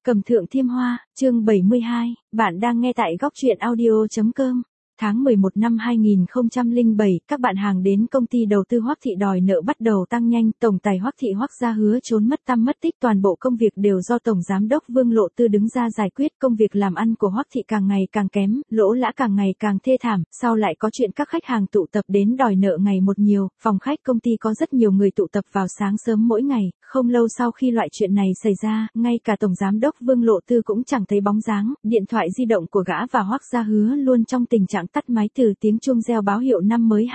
Cầm thượng thiêm hoa, chương 72, bạn đang nghe tại góc truyện audio.com. Tháng 11 năm 2007, các bạn hàng đến công ty đầu tư Hoắc Thị đòi nợ bắt đầu tăng nhanh, tổng tài Hoắc Thị Hoắc gia hứa trốn mất tăm mất tích, toàn bộ công việc đều do tổng giám đốc Vương Lộ Tư đứng ra giải quyết, công việc làm ăn của Hoắc Thị càng ngày càng kém, lỗ lã càng ngày càng thê thảm, sau lại có chuyện các khách hàng tụ tập đến đòi nợ ngày một nhiều, phòng khách công ty có rất nhiều người tụ tập vào sáng sớm mỗi ngày, không lâu sau khi loại chuyện này xảy ra, ngay cả tổng giám đốc Vương Lộ Tư cũng chẳng thấy bóng dáng, điện thoại di động của gã và Hoắc gia hứa luôn trong tình trạng tắt máy từ tiếng chuông reo báo hiệu năm mới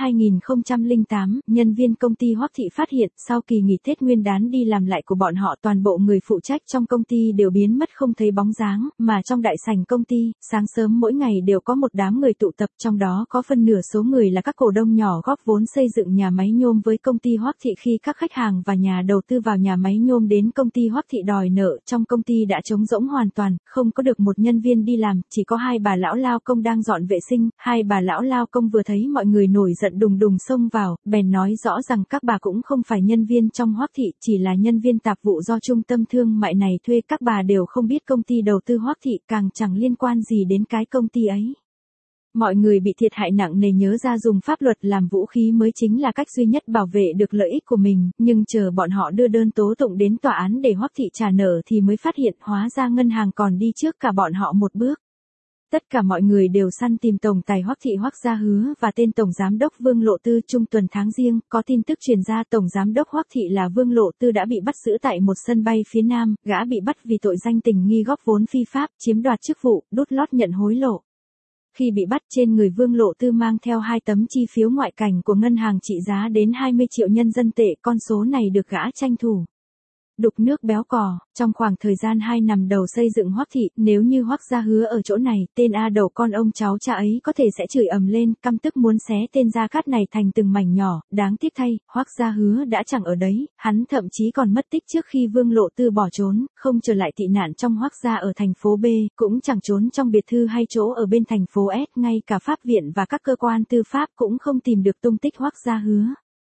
2008, nhân viên công ty Hoắc Thị phát hiện sau kỳ nghỉ Tết Nguyên đán đi làm lại của bọn họ toàn bộ người phụ trách trong công ty đều biến mất không thấy bóng dáng, mà trong đại sảnh công ty, sáng sớm mỗi ngày đều có một đám người tụ tập, trong đó có phân nửa số người là các cổ đông nhỏ góp vốn xây dựng nhà máy nhôm với công ty Hoắc Thị. Khi các khách hàng và nhà đầu tư vào nhà máy nhôm đến công ty Hoắc Thị đòi nợ, trong công ty đã trống rỗng hoàn toàn, không có được một nhân viên đi làm, chỉ có hai bà lão lao công đang dọn vệ sinh. Hai bà lão lao công vừa thấy mọi người nổi giận đùng đùng xông vào, bèn nói rõ rằng các bà cũng không phải nhân viên trong Hoắc Thị, chỉ là nhân viên tạp vụ do trung tâm thương mại này thuê, các bà đều không biết công ty đầu tư Hoắc Thị, càng chẳng liên quan gì đến cái công ty ấy. Mọi người bị thiệt hại nặng nề nhớ ra dùng pháp luật làm vũ khí mới chính là cách duy nhất bảo vệ được lợi ích của mình, nhưng chờ bọn họ đưa đơn tố tụng đến tòa án để Hoắc Thị trả nợ thì mới phát hiện hóa ra ngân hàng còn đi trước cả bọn họ một bước. Tất cả mọi người đều săn tìm tổng tài Hoắc Thị Hoắc gia hứa và tên tổng giám đốc Vương Lộ Tư. Trung tuần tháng Giêng, có tin tức truyền ra tổng giám đốc Hoắc Thị là Vương Lộ Tư đã bị bắt giữ tại một sân bay phía Nam, gã bị bắt vì tội danh tình nghi góp vốn phi pháp, chiếm đoạt chức vụ, đút lót nhận hối lộ. Khi bị bắt, trên người Vương Lộ Tư mang theo 2 tấm chi phiếu ngoại cảnh của ngân hàng trị giá đến 20 triệu nhân dân tệ, con số này được gã tranh thủ. Đục nước béo cò, trong khoảng thời gian 2 năm đầu xây dựng Hoắc Thị, nếu như Hoắc gia hứa ở chỗ này, tên A đầu con ông cháu cha ấy có thể sẽ chửi ầm lên, căm tức muốn xé tên Gia Cát này thành từng mảnh nhỏ, đáng tiếc thay, Hoắc gia hứa đã chẳng ở đấy, hắn thậm chí còn mất tích trước khi Vương Lộ Tư bỏ trốn, không trở lại tị nạn trong Hoắc gia ở thành phố B, cũng chẳng trốn trong biệt thư hay chỗ ở bên thành phố S, ngay cả pháp viện và các cơ quan tư pháp cũng không tìm được tung tích Hoắc gia hứa.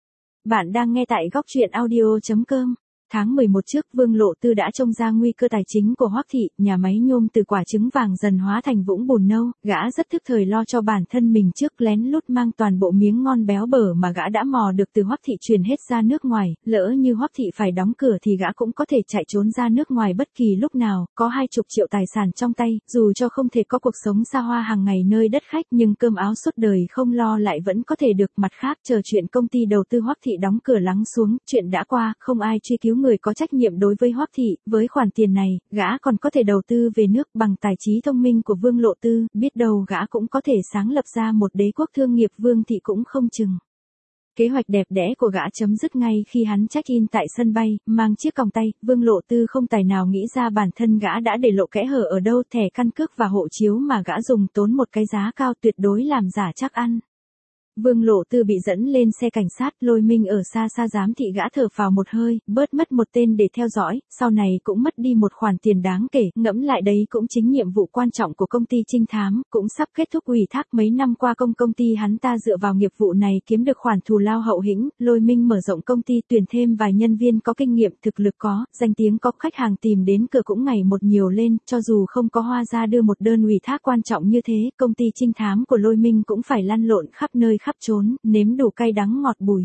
Bạn đang nghe tại góc truyện audio.com. Tháng 11 trước, Vương Lộ Tư đã trông ra nguy cơ tài chính của Hoắc Thị, nhà máy nhôm từ quả trứng vàng dần hóa thành vũng bùn nâu, gã rất thức thời lo cho bản thân mình trước, lén lút mang toàn bộ miếng ngon béo bở mà gã đã mò được từ Hoắc Thị truyền hết ra nước ngoài, lỡ như Hoắc Thị phải đóng cửa thì gã cũng có thể chạy trốn ra nước ngoài bất kỳ lúc nào, có 20 triệu tài sản trong tay, dù cho không thể có cuộc sống xa hoa hàng ngày nơi đất khách nhưng cơm áo suốt đời không lo lại vẫn có thể được. Mặt khác, chờ chuyện công ty đầu tư Hoắc Thị đóng cửa lắng xuống, chuyện đã qua, không ai truy cứu người có trách nhiệm đối với Hoắc Thị, với khoản tiền này, gã còn có thể đầu tư về nước. Bằng tài trí thông minh của Vương Lộ Tư, biết đâu gã cũng có thể sáng lập ra một đế quốc thương nghiệp Vương Thị cũng không chừng. Kế hoạch đẹp đẽ của gã chấm dứt ngay khi hắn check-in tại sân bay, mang chiếc còng tay. Vương Lộ Tư không tài nào nghĩ ra bản thân gã đã để lộ kẽ hở ở đâu, thẻ căn cước và hộ chiếu mà gã dùng tốn một cái giá cao tuyệt đối làm giả chắc ăn. Vương Lộ Tư bị dẫn lên xe cảnh sát, Lôi Minh ở xa xa giám thị gã thở phào một hơi, bớt mất một tên để theo dõi, sau này cũng mất đi một khoản tiền đáng kể, ngẫm lại đấy cũng chính nhiệm vụ quan trọng của công ty trinh thám, cũng sắp kết thúc ủy thác. Mấy năm qua công ty hắn ta dựa vào nghiệp vụ này kiếm được khoản thù lao hậu hĩnh, Lôi Minh mở rộng công ty, tuyển thêm vài nhân viên có kinh nghiệm, thực lực có, danh tiếng có, khách hàng tìm đến cửa cũng ngày một nhiều lên, cho dù không có Hoa ra đưa một đơn ủy thác quan trọng như thế, công ty trinh thám của Lôi Minh cũng phải lăn lộn khắp nơi khắp trốn, nếm đủ cay đắng ngọt bùi.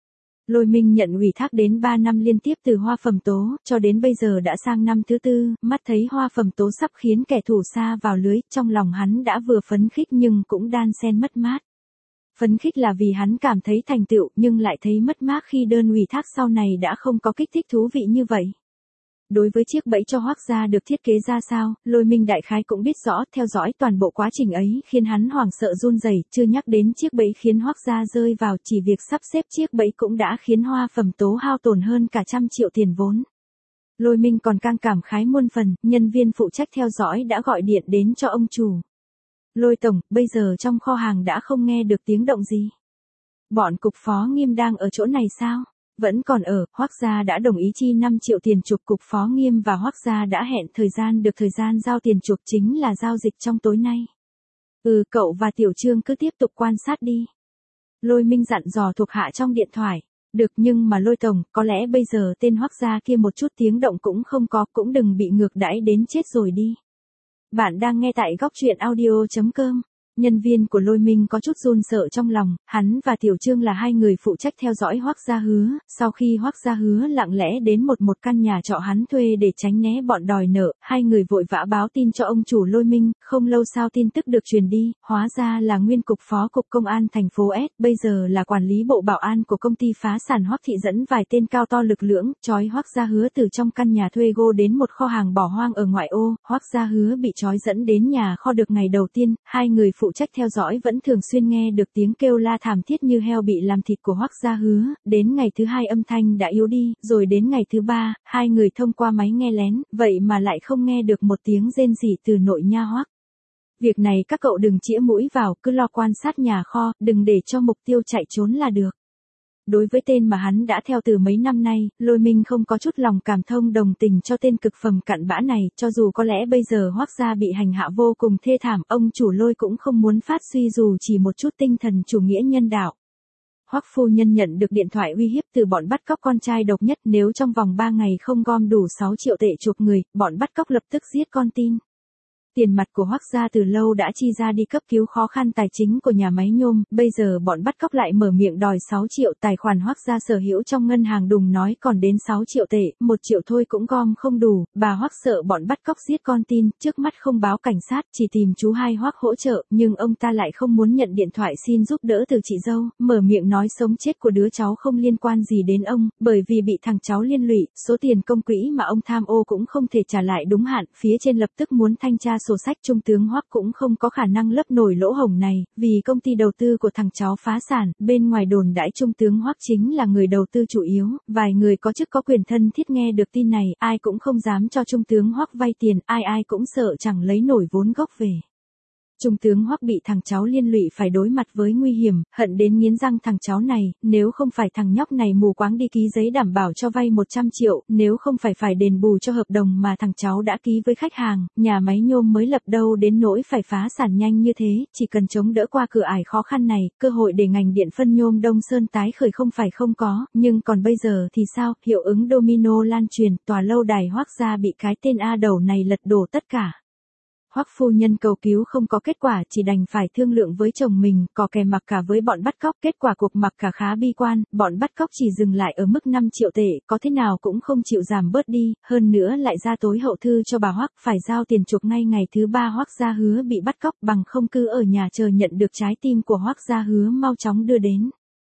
Lôi Minh nhận ủy thác đến 3 năm liên tiếp từ Hoa Phẩm Tố, cho đến bây giờ đã sang năm thứ 4, mắt thấy Hoa Phẩm Tố sắp khiến kẻ thù sa vào lưới, trong lòng hắn đã vừa phấn khích nhưng cũng đan xen mất mát. Phấn khích là vì hắn cảm thấy thành tựu, nhưng lại thấy mất mát khi đơn ủy thác sau này đã không có kích thích thú vị như vậy. Đối với chiếc bẫy cho Hoắc gia được thiết kế ra sao, Lôi Minh đại khái cũng biết rõ, theo dõi toàn bộ quá trình ấy khiến hắn hoảng sợ run rẩy, chưa nhắc đến chiếc bẫy khiến Hoắc gia rơi vào, chỉ việc sắp xếp chiếc bẫy cũng đã khiến Hoa Phẩm Tố hao tổn hơn cả 100 triệu tiền vốn. Lôi Minh còn càng cảm khái muôn phần, nhân viên phụ trách theo dõi đã gọi điện đến cho ông chủ. Lôi tổng, bây giờ trong kho hàng đã không nghe được tiếng động gì. Bọn cục phó Nghiêm đang ở chỗ này sao? Vẫn còn ở, Hoắc gia đã đồng ý chi 5 triệu tiền chuộc. Cục phó Nghiêm và Hoắc gia đã hẹn thời gian giao tiền chuộc chính là giao dịch trong tối nay. Cậu và Tiểu Trương cứ tiếp tục quan sát đi. Lôi Minh dặn dò thuộc hạ trong điện thoại. Được nhưng mà Lôi tổng, có lẽ bây giờ tên Hoắc gia kia một chút tiếng động cũng không có, cũng đừng bị ngược đãi đến chết rồi đi. Bạn đang nghe tại góc truyện audio.com. Nhân viên của Lôi Minh có chút run sợ trong lòng, hắn và Tiểu Trương là hai người phụ trách theo dõi Hoắc Gia Hứa, sau khi Hoắc Gia Hứa lặng lẽ đến một căn nhà trọ hắn thuê để tránh né bọn đòi nợ, hai người vội vã báo tin cho ông chủ Lôi Minh, không lâu sau tin tức được truyền đi, hóa ra là nguyên cục phó cục công an thành phố S, bây giờ là quản lý bộ bảo an của công ty phá sản Hoắc Thị dẫn vài tên cao to lực lưỡng, trói Hoắc Gia Hứa từ trong căn nhà thuê gô đến một kho hàng bỏ hoang ở ngoại ô, Hoắc Gia Hứa bị trói dẫn đến nhà kho được ngày đầu tiên, hai người phụ trách theo dõi vẫn thường xuyên nghe được tiếng kêu la thảm thiết như heo bị làm thịt của Hoắc Gia Hứa, đến ngày thứ hai âm thanh đã yếu đi, rồi đến ngày thứ ba, hai người thông qua máy nghe lén, vậy mà lại không nghe được một tiếng rên rỉ từ nội nha Hoắc. Việc này các cậu đừng chĩa mũi vào, cứ lo quan sát nhà kho, đừng để cho mục tiêu chạy trốn là được. Đối với tên mà hắn đã theo từ mấy năm nay, Lôi Minh không có chút lòng cảm thông đồng tình cho tên cực phẩm cặn bã này, cho dù có lẽ bây giờ Hoắc gia bị hành hạ vô cùng thê thảm, ông chủ Lôi cũng không muốn phát suy dù chỉ một chút tinh thần chủ nghĩa nhân đạo. Hoắc phu nhân nhận được điện thoại uy hiếp từ bọn bắt cóc con trai độc nhất, nếu trong vòng 3 ngày không gom đủ 6 triệu tệ chuộc người, bọn bắt cóc lập tức giết con tin. Tiền mặt của Hoắc gia từ lâu đã chi ra đi cấp cứu khó khăn tài chính của nhà máy nhôm, bây giờ bọn bắt cóc lại mở miệng đòi 6 triệu, tài khoản Hoắc gia sở hữu trong ngân hàng đùng nói còn đến 6 triệu tệ, 1 triệu thôi cũng gom không đủ, bà Hoắc sợ bọn bắt cóc giết con tin, trước mắt không báo cảnh sát, chỉ tìm chú hai Hoắc hỗ trợ, nhưng ông ta lại không muốn nhận điện thoại xin giúp đỡ từ chị dâu, mở miệng nói sống chết của đứa cháu không liên quan gì đến ông, bởi vì bị thằng cháu liên lụy, số tiền công quỹ mà ông tham ô cũng không thể trả lại đúng hạn, phía trên lập tức muốn thanh tra sổ sách. Trung tướng Hoắc cũng không có khả năng lấp nổi lỗ hổng này, vì công ty đầu tư của thằng cháu phá sản, bên ngoài đồn đãi Trung tướng Hoắc chính là người đầu tư chủ yếu, vài người có chức có quyền thân thiết nghe được tin này, ai cũng không dám cho Trung tướng Hoắc vay tiền, ai cũng sợ chẳng lấy nổi vốn gốc về. Trung tướng Hoắc bị thằng cháu liên lụy phải đối mặt với nguy hiểm, hận đến nghiến răng thằng cháu này, nếu không phải thằng nhóc này mù quáng đi ký giấy đảm bảo cho vay 100 triệu, nếu không phải đền bù cho hợp đồng mà thằng cháu đã ký với khách hàng, nhà máy nhôm mới lập đâu đến nỗi phải phá sản nhanh như thế, chỉ cần chống đỡ qua cửa ải khó khăn này, cơ hội để ngành điện phân nhôm Đông Sơn tái khởi không phải không có, nhưng còn bây giờ thì sao, hiệu ứng domino lan truyền, tòa lâu đài Hoắc gia bị cái tên A đầu này lật đổ tất cả. Hoắc phu nhân cầu cứu không có kết quả, chỉ đành phải thương lượng với chồng mình, có kè mặc cả với bọn bắt cóc, kết quả cuộc mặc cả khá bi quan, bọn bắt cóc chỉ dừng lại ở mức 5 triệu tệ, có thế nào cũng không chịu giảm bớt đi, hơn nữa lại ra tối hậu thư cho bà Hoắc, phải giao tiền chuộc ngay ngày thứ 3 Hoắc Gia Hứa bị bắt cóc, bằng không cứ ở nhà chờ nhận được trái tim của Hoắc Gia Hứa mau chóng đưa đến.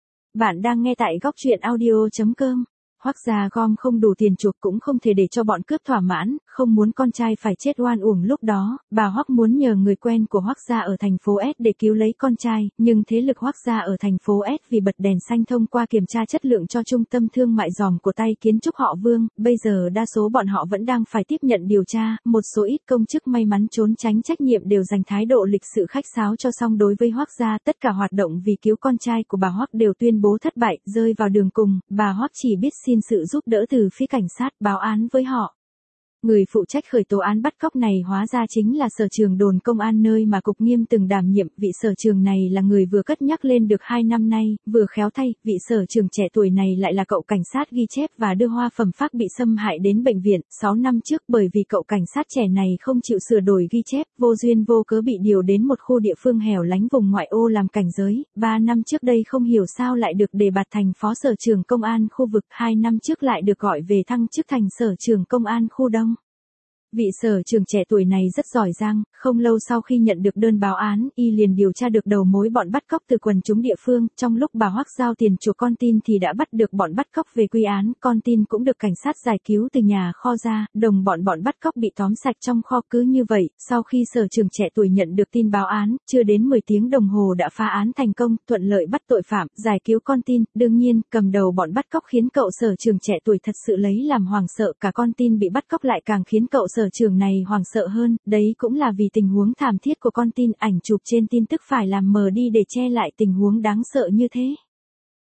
Bạn đang nghe tại góc truyện audio.com. Hoắc gia gom không đủ tiền chuộc cũng không thể để cho bọn cướp thỏa mãn, không muốn con trai phải chết oan uổng lúc đó, bà Hoắc muốn nhờ người quen của Hoắc gia ở thành phố S để cứu lấy con trai, nhưng thế lực Hoắc gia ở thành phố S vì bật đèn xanh thông qua kiểm tra chất lượng cho trung tâm thương mại giòm của tay kiến trúc họ Vương, bây giờ đa số bọn họ vẫn đang phải tiếp nhận điều tra, một số ít công chức may mắn trốn tránh trách nhiệm đều dành thái độ lịch sự khách sáo cho xong đối với Hoắc gia, tất cả hoạt động vì cứu con trai của bà Hoắc đều tuyên bố thất bại, rơi vào đường cùng, bà Hoắc chỉ biết xin sự giúp đỡ từ phía cảnh sát báo án với họ. Người phụ trách khởi tố án bắt cóc này hóa ra chính là sở trưởng đồn công an nơi mà Cục Nghiêm từng đảm nhiệm, vị sở trưởng này là người vừa cất nhắc lên được 2 năm nay, vừa khéo thay, vị sở trưởng trẻ tuổi này lại là cậu cảnh sát ghi chép và đưa Hoa Phẩm Phác bị xâm hại đến bệnh viện, 6 năm trước bởi vì cậu cảnh sát trẻ này không chịu sửa đổi ghi chép, vô duyên vô cớ bị điều đến một khu địa phương hẻo lánh vùng ngoại ô làm cảnh giới, 3 năm trước đây không hiểu sao lại được đề bạt thành phó sở trưởng công an khu vực, 2 năm trước lại được gọi về thăng chức thành sở trưởng công an khu Đông. Vị sở trưởng trẻ tuổi này rất giỏi giang, không lâu sau khi nhận được đơn báo án, y liền điều tra được đầu mối bọn bắt cóc từ quần chúng địa phương, trong lúc bà Hoắc giao tiền chuộc con tin thì đã bắt được bọn bắt cóc về quy án, con tin cũng được cảnh sát giải cứu từ nhà kho ra, đồng bọn bắt cóc bị tóm sạch trong kho. Cứ như vậy, sau khi sở trưởng trẻ tuổi nhận được tin báo án, chưa đến 10 tiếng đồng hồ đã phá án thành công, thuận lợi bắt tội phạm, giải cứu con tin, đương nhiên, cầm đầu bọn bắt cóc khiến cậu sở trưởng trẻ tuổi thật sự lấy làm hoảng sợ, cả con tin bị bắt cóc lại càng khiến cậu sở trưởng này hoảng sợ hơn, đấy cũng là vì tình huống thảm thiết của con tin, ảnh chụp trên tin tức phải làm mờ đi để che lại tình huống đáng sợ như thế.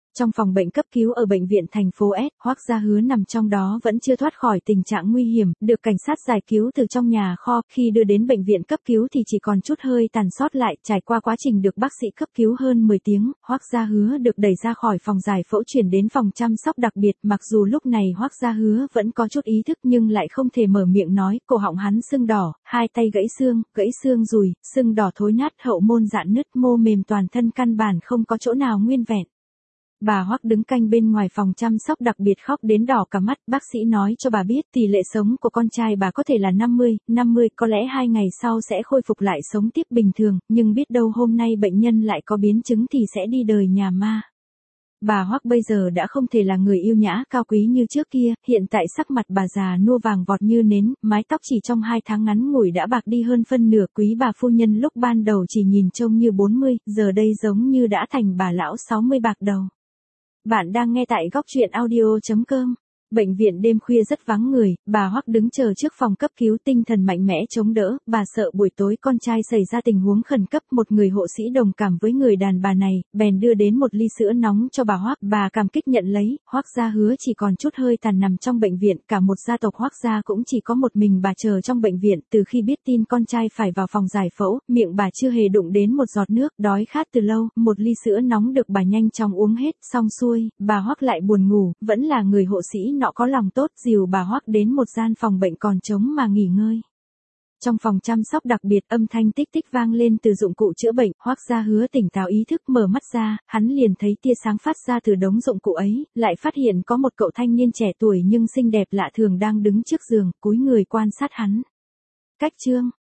Trong phòng bệnh cấp cứu ở bệnh viện thành phố S, Hoắc Gia Hứa nằm trong đó vẫn chưa thoát khỏi tình trạng nguy hiểm, được cảnh sát giải cứu từ trong nhà kho, khi đưa đến bệnh viện cấp cứu thì chỉ còn chút hơi tàn sót lại, trải qua quá trình được bác sĩ cấp cứu hơn 10 tiếng, Hoắc Gia Hứa được đẩy ra khỏi phòng giải phẫu chuyển đến phòng chăm sóc đặc biệt, mặc dù lúc này Hoắc Gia Hứa vẫn có chút ý thức nhưng lại không thể mở miệng nói, cổ họng hắn sưng đỏ, hai tay gãy xương rùi, sưng đỏ thối nát, hậu môn rạn nứt, mô mềm toàn thân, căn bản không có chỗ nào nguyên vẹn. Bà Hoắc đứng canh bên ngoài phòng chăm sóc đặc biệt khóc đến đỏ cả mắt, bác sĩ nói cho bà biết tỷ lệ sống của con trai bà có thể là 50, có lẽ 2 ngày sau sẽ khôi phục lại sống tiếp bình thường, nhưng biết đâu hôm nay bệnh nhân lại có biến chứng thì sẽ đi đời nhà ma. Bà Hoắc bây giờ đã không thể là người yêu nhã cao quý như trước kia, hiện tại sắc mặt bà già nua vàng vọt như nến, mái tóc chỉ trong 2 tháng ngắn ngủi đã bạc đi hơn phân nửa, quý bà phu nhân lúc ban đầu chỉ nhìn trông như 40, giờ đây giống như đã thành bà lão 60 bạc đầu. Bạn đang nghe tại góc truyện audio.com. Bệnh viện đêm khuya rất vắng người, bà Hoắc đứng chờ trước phòng cấp cứu, tinh thần mạnh mẽ chống đỡ, bà sợ buổi tối con trai xảy ra tình huống khẩn cấp, một người hộ sĩ đồng cảm với người đàn bà này, bèn đưa đến một ly sữa nóng cho bà Hoắc, bà cảm kích nhận lấy, Hoắc Gia Hứa chỉ còn chút hơi tàn nằm trong bệnh viện, cả một gia tộc Hoắc gia cũng chỉ có một mình bà chờ trong bệnh viện, từ khi biết tin con trai phải vào phòng giải phẫu, miệng bà chưa hề đụng đến một giọt nước, đói khát từ lâu, một ly sữa nóng được bà nhanh chóng uống hết, xong xuôi, bà Hoắc lại buồn ngủ, vẫn là người hộ sĩ nọ có lòng tốt dìu bà Hoắc đến một gian phòng bệnh còn trống mà nghỉ ngơi. Trong phòng chăm sóc đặc biệt, âm thanh tích tích vang lên từ dụng cụ chữa bệnh, Hoắc Gia Hứa tỉnh táo ý thức mở mắt ra, hắn liền thấy tia sáng phát ra từ đống dụng cụ ấy, lại phát hiện có một cậu thanh niên trẻ tuổi nhưng xinh đẹp lạ thường đang đứng trước giường, cúi người quan sát hắn. Cách chương